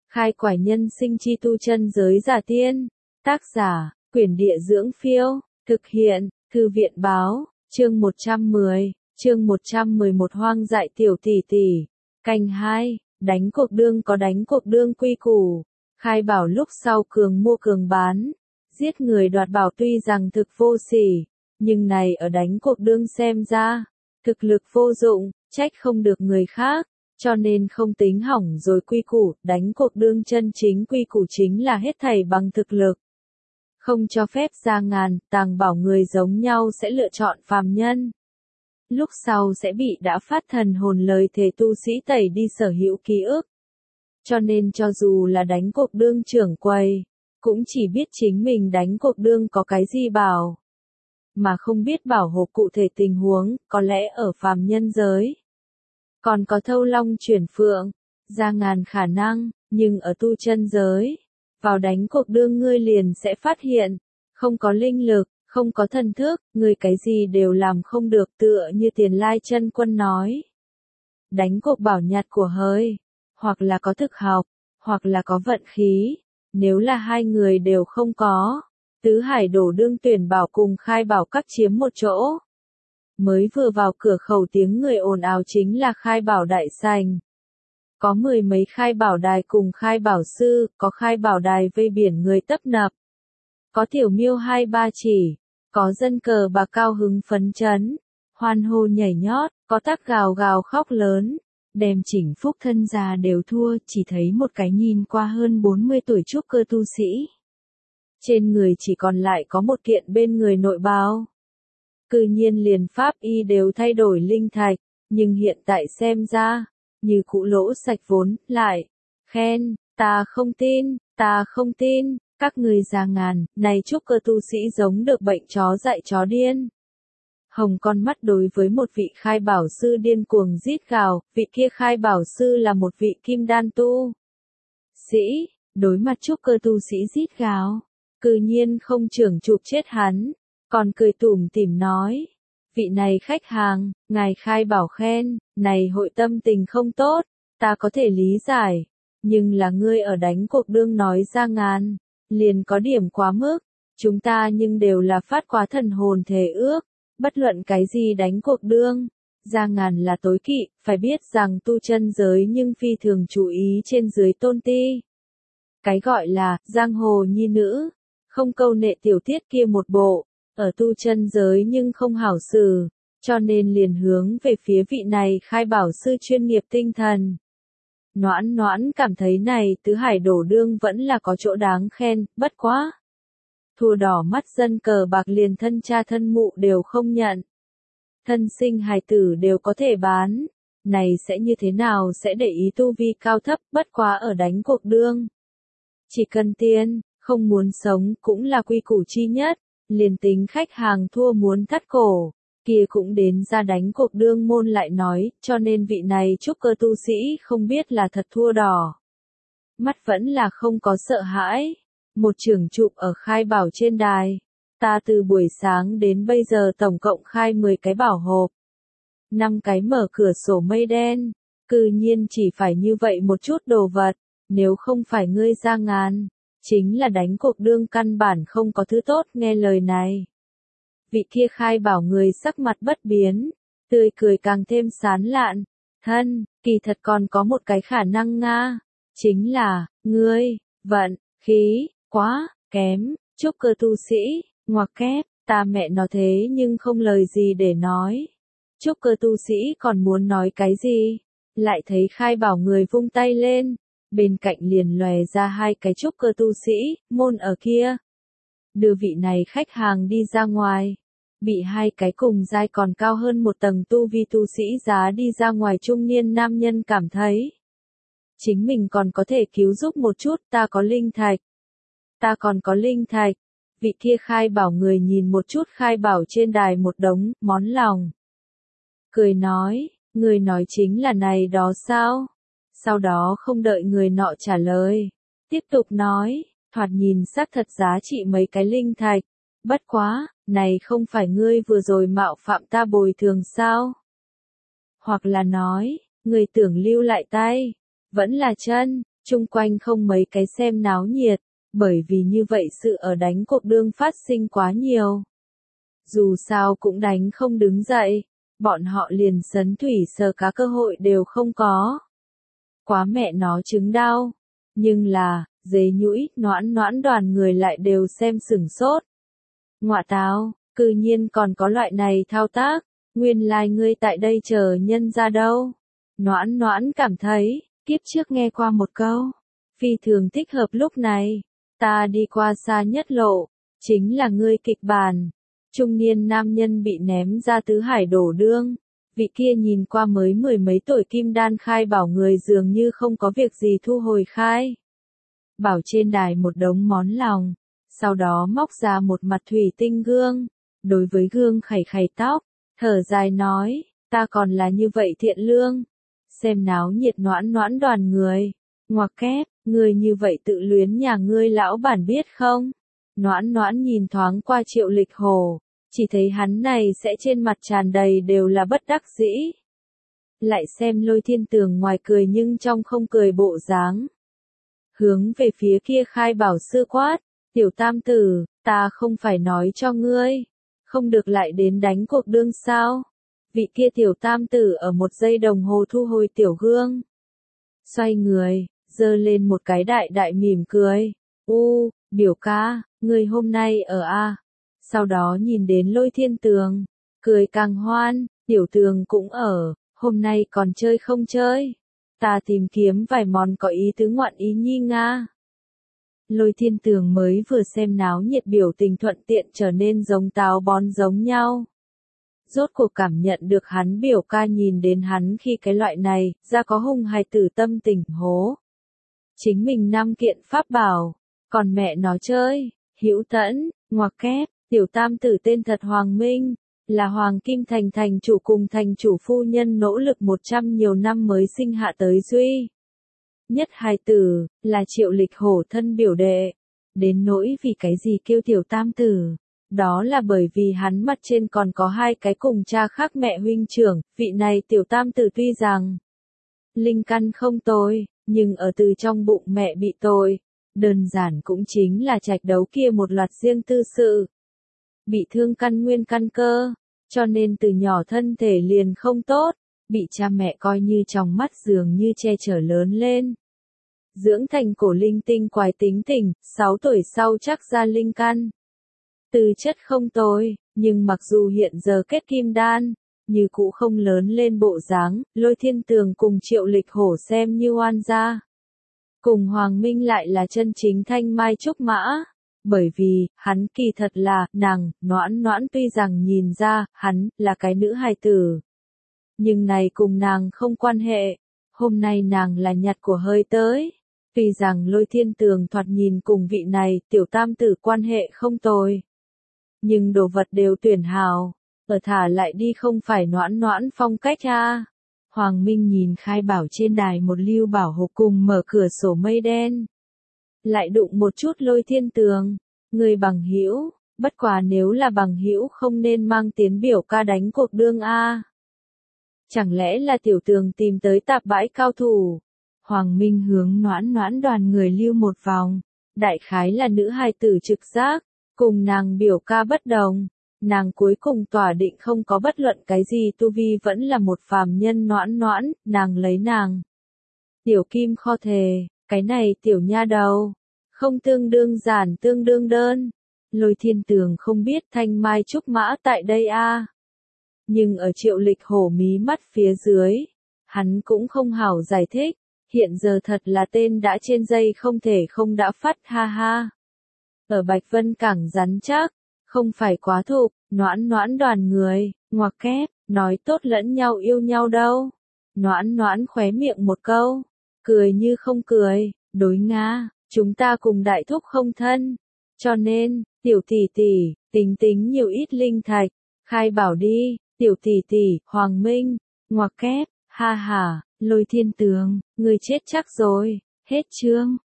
Khai quải nhân sinh chi tu chân giới giả tiên. Tác giả, Quyển Địa Dưỡng Phiêu. Thực hiện, Thư viện Báo. Chương 110, chương 111 Hoang dại tiểu tỷ tỷ. Canh 2, đánh cuộc đương có đánh cuộc đương quy củ. Khai bảo lúc sau cường mua cường bán. Giết người đoạt bảo tuy rằng thực vô sỉ, nhưng này ở đánh cuộc đương xem ra, thực lực vô dụng, trách không được người khác, cho nên không tính hỏng rồi quy củ, đánh cuộc đương chân chính quy củ chính là hết thảy bằng thực lực. Không cho phép ra ngàn, tàng bảo người giống nhau sẽ lựa chọn phàm nhân. Lúc sau sẽ bị đã phát thần hồn lời thề tu sĩ tẩy đi sở hữu ký ức. Cho nên cho dù là đánh cuộc đương trưởng quầy, cũng chỉ biết chính mình đánh cuộc đương có cái gì bảo, mà không biết bảo hộ cụ thể tình huống, có lẽ ở phàm nhân giới. Còn có thâu long chuyển phượng, ra ngàn khả năng, nhưng ở tu chân giới, vào đánh cuộc đương ngươi liền sẽ phát hiện, không có linh lực, không có thần thức, ngươi cái gì đều làm không được tựa như Tiền Lai Chân Quân nói. Đánh cuộc bảo nhặt của hơi, hoặc là có thực học, hoặc là có vận khí, nếu là hai người đều không có, tứ hải đổ đương tuyển bảo cùng Khai bảo các chiếm một chỗ. Mới vừa vào cửa khẩu tiếng người ồn ào chính là Khai bảo đại sành. Có mười mấy Khai bảo đài cùng Khai bảo sư, có Khai bảo đài vây biển người tấp nập. Có tiểu miêu 2-3 chỉ, có dân cờ bà cao hứng phấn chấn, hoan hô nhảy nhót, có tác gào gào khóc lớn. Đem chỉnh phúc thân già đều thua, chỉ thấy một cái nhìn qua hơn 40 tuổi trúc cơ tu sĩ. Trên người chỉ còn lại có một kiện bên người nội bào. Cư nhiên liền pháp y đều thay đổi linh thạch, nhưng hiện tại xem ra, như cũ lỗ sạch vốn, lại, khen, ta không tin, các người già ngàn, này trúc cơ tu sĩ giống được bệnh chó dạy chó điên. Hồng con mắt đối với một vị Khai bảo sư điên cuồng rít gào, vị kia Khai bảo sư là một vị kim đan tu sĩ, đối mặt trúc cơ tu sĩ rít gào, cư nhiên không trưởng chụp chết hắn, còn cười tủm tỉm nói, vị này khách hàng, ngài Khai bảo khen, này hội tâm tình không tốt, ta có thể lý giải, nhưng là ngươi ở đánh cuộc đương nói ra ngàn, liền có điểm quá mức, chúng ta nhưng đều là phát quá thần hồn thề ước. Bất luận cái gì đánh cuộc đương, ra ngàn là tối kỵ, phải biết rằng tu chân giới nhưng phi thường chú ý trên dưới tôn ti. Cái gọi là, giang hồ nhi nữ, không câu nệ tiểu tiết kia một bộ, ở tu chân giới nhưng không hảo xử, cho nên liền hướng về phía vị này Khai bảo sư chuyên nghiệp tinh thần. Noãn noãn cảm thấy này tứ hải đổ đương vẫn là có chỗ đáng khen, bất quá. Thua đỏ mắt dân cờ bạc liền thân cha thân mụ đều không nhận. Thân sinh hài tử đều có thể bán. Này sẽ như thế nào sẽ để ý tu vi cao thấp bất quá ở đánh cuộc đương. Chỉ cần tiền, không muốn sống cũng là quy củ chi nhất. Liền tính khách hàng thua muốn thắt cổ, kia cũng đến ra đánh cuộc đương môn lại nói, cho nên vị này trúc cơ tu sĩ không biết là thật thua đỏ. Mắt vẫn là không có sợ hãi. Một trưởng chụp ở Khai bảo trên đài. Ta từ buổi sáng đến bây giờ tổng cộng khai 10 cái bảo hộp. 5 cái mở cửa sổ mây đen. Cư nhiên chỉ phải như vậy một chút đồ vật. Nếu không phải ngươi ra ngàn. Chính là đánh cuộc đương căn bản không có thứ tốt nghe lời này. Vị kia Khai bảo người sắc mặt bất biến. Tươi cười càng thêm sán lạn. Thân, kỳ thật còn có một cái khả năng nga. Chính là, ngươi, vận, khí. Quá, kém, trúc cơ tu sĩ, ngoặc kép, ta mẹ nó thế nhưng không lời gì để nói. Trúc cơ tu sĩ còn muốn nói cái gì? Lại thấy Khai bảo người vung tay lên, bên cạnh liền lòe ra hai cái trúc cơ tu sĩ, môn ở kia. Đưa vị này khách hàng đi ra ngoài. Bị hai cái cùng giai còn cao hơn một tầng tu vi tu sĩ giá đi ra ngoài trung niên nam nhân cảm thấy. Chính mình còn có thể cứu giúp một chút, ta có linh thạch. Ta còn có linh thạch. Vị kia Khai bảo người nhìn một chút Khai bảo trên đài một đống, món lòng. Cười nói, người nói chính là này đó sao? Sau đó không đợi người nọ trả lời. Tiếp tục nói, thoạt nhìn xác thật giá trị mấy cái linh thạch. Bất quá, này không phải ngươi vừa rồi mạo phạm ta bồi thường sao? Hoặc là nói, người tưởng lưu lại tay. Vẫn là chân. chung quanh không mấy cái xem náo nhiệt, bởi vì như vậy sự ở đánh cuộc đương phát sinh quá nhiều. Dù sao cũng đánh không đứng dậy, bọn họ liền sấn thủy sờ cá cơ hội đều không có. Quá mẹ nó chứng đau. Nhưng là, dế nhũi, noãn noãn đoàn người lại đều xem sửng sốt. Ngọa táo, cư nhiên còn có loại này thao tác, nguyên lai ngươi tại đây chờ nhân ra đâu. Noãn noãn cảm thấy, kiếp trước nghe qua một câu, phi thường thích hợp lúc này, ta đi qua xa nhất lộ, chính là ngươi kịch bản. Trung niên nam nhân bị ném ra tứ hải đổ đương, vị kia nhìn qua mới 10 mấy tuổi kim đan khai bảo người dường như không có việc gì thu hồi khai. Bảo trên đài một đống món lòng, sau đó móc ra một mặt thủy tinh gương, đối với gương khẩy khẩy tóc, thở dài nói, ta còn là như vậy thiện lương. Xem náo nhiệt noãn noãn đoàn người, ngoặc kép, người như vậy tự luyến nhà ngươi lão bản biết không? Noãn noãn nhìn thoáng qua Triệu Lịch Hổ, chỉ thấy hắn này sẽ trên mặt tràn đầy đều là bất đắc dĩ. Lại xem Lôi Thiên Tường ngoài cười nhưng trong không cười bộ dáng. Hướng về phía kia khai bảo sư quát, tiểu tam tử, ta không phải nói cho ngươi, không được lại đến đánh cuộc đương sao. Vị kia tiểu tam tử ở 1 giây đồng hồ thu hồi tiểu gương. Xoay người, giơ lên một cái đại đại mỉm cười. Biểu ca, ngươi hôm nay ở a? Sau đó nhìn đến Lôi Thiên Tường, cười càng hoan, tiểu Tường cũng ở, hôm nay còn chơi không chơi? Ta tìm kiếm vài món có ý tứ ngoạn ý nhi nga. Lôi Thiên Tường mới vừa xem náo nhiệt biểu tình thuận tiện trở nên giống táo bón giống nhau. Rốt cuộc cảm nhận được hắn biểu ca nhìn đến hắn khi cái loại này, ra có hung hài tử tâm tình hố. Chính mình 5 kiện pháp bảo, còn mẹ nó chơi, hữu tẫn, ngoặc kép, tiểu tam tử tên thật Hoàng Minh, là Hoàng Kim Thành thành chủ cùng thành chủ phu nhân nỗ lực 100 nhiều năm mới sinh hạ tới duy. Nhất hài tử, là Triệu Lịch Hổ thân biểu đệ. Đến nỗi vì cái gì kêu tiểu tam tử, đó là bởi vì hắn mặt trên còn có 2 cái cùng cha khác mẹ huynh trưởng, vị này tiểu tam tử tuy rằng linh căn không tồi, nhưng ở từ trong bụng mẹ bị tồi, đơn giản cũng chính là trạch đấu kia một loạt riêng tư sự. Bị thương căn nguyên căn cơ, cho nên từ nhỏ thân thể liền không tốt, bị cha mẹ coi như trong mắt dường như che chở lớn lên. Dưỡng thành cổ linh tinh quái tính tình, 6 tuổi sau chắc ra linh căn. Tư chất không tồi, nhưng mặc dù hiện giờ kết kim đan, như cũ không lớn lên bộ dáng, Lôi Thiên Tường cùng Triệu Lịch Hổ xem như oan gia. Cùng Hoàng Minh lại là chân chính thanh mai trúc mã, bởi vì, hắn kỳ thật là, nàng, noãn noãn tuy rằng nhìn ra, hắn, là cái nữ hài tử. Nhưng này cùng nàng không quan hệ, hôm nay nàng là nhặt của hơi tới. Tuy rằng Lôi Thiên Tường thoạt nhìn cùng vị này, tiểu tam tử quan hệ không tồi. Nhưng đồ vật đều tuyển hào, ở thả lại đi không phải noãn noãn phong cách a. Hoàng Minh nhìn khai bảo trên đài một lưu bảo hộp cùng mở cửa sổ mây đen. Lại đụng một chút Lôi Thiên Tường, người bằng hữu, bất quá nếu là bằng hữu không nên mang tiến biểu ca đánh cuộc đương a. Chẳng lẽ là tiểu Tường tìm tới tạp bãi cao thủ? Hoàng Minh hướng noãn noãn đoàn người lưu một vòng, đại khái là nữ hài tử trực giác, cùng nàng biểu ca bất đồng, nàng cuối cùng tỏa định không có bất luận cái gì tu vi vẫn là một phàm nhân noãn noãn, nàng lấy nàng. Tiểu kim kho thề, cái này tiểu nha đầu, không tương đương giản tương đương đơn. Lôi Thiên Tường không biết thanh mai trúc mã tại đây a. Nhưng ở Triệu Lịch Hổ mí mắt phía dưới, hắn cũng không hảo giải thích, hiện giờ thật là tên đã trên dây không thể không đã phát ha ha. Ở Bạch Vân Cảng rắn chắc, không phải quá thục, noãn noãn đoàn người, ngoặc kép, nói tốt lẫn nhau yêu nhau đâu. Noãn noãn khóe miệng một câu, cười như không cười, đối Nga, chúng ta cùng đại thúc không thân. Cho nên, tiểu tỷ tỷ, tính tính nhiều ít linh thạch, khai bảo đi, tiểu tỷ tỷ, Hoàng Minh, ngoặc kép, ha ha, Lôi Thiên Tường, người chết chắc rồi, hết chương.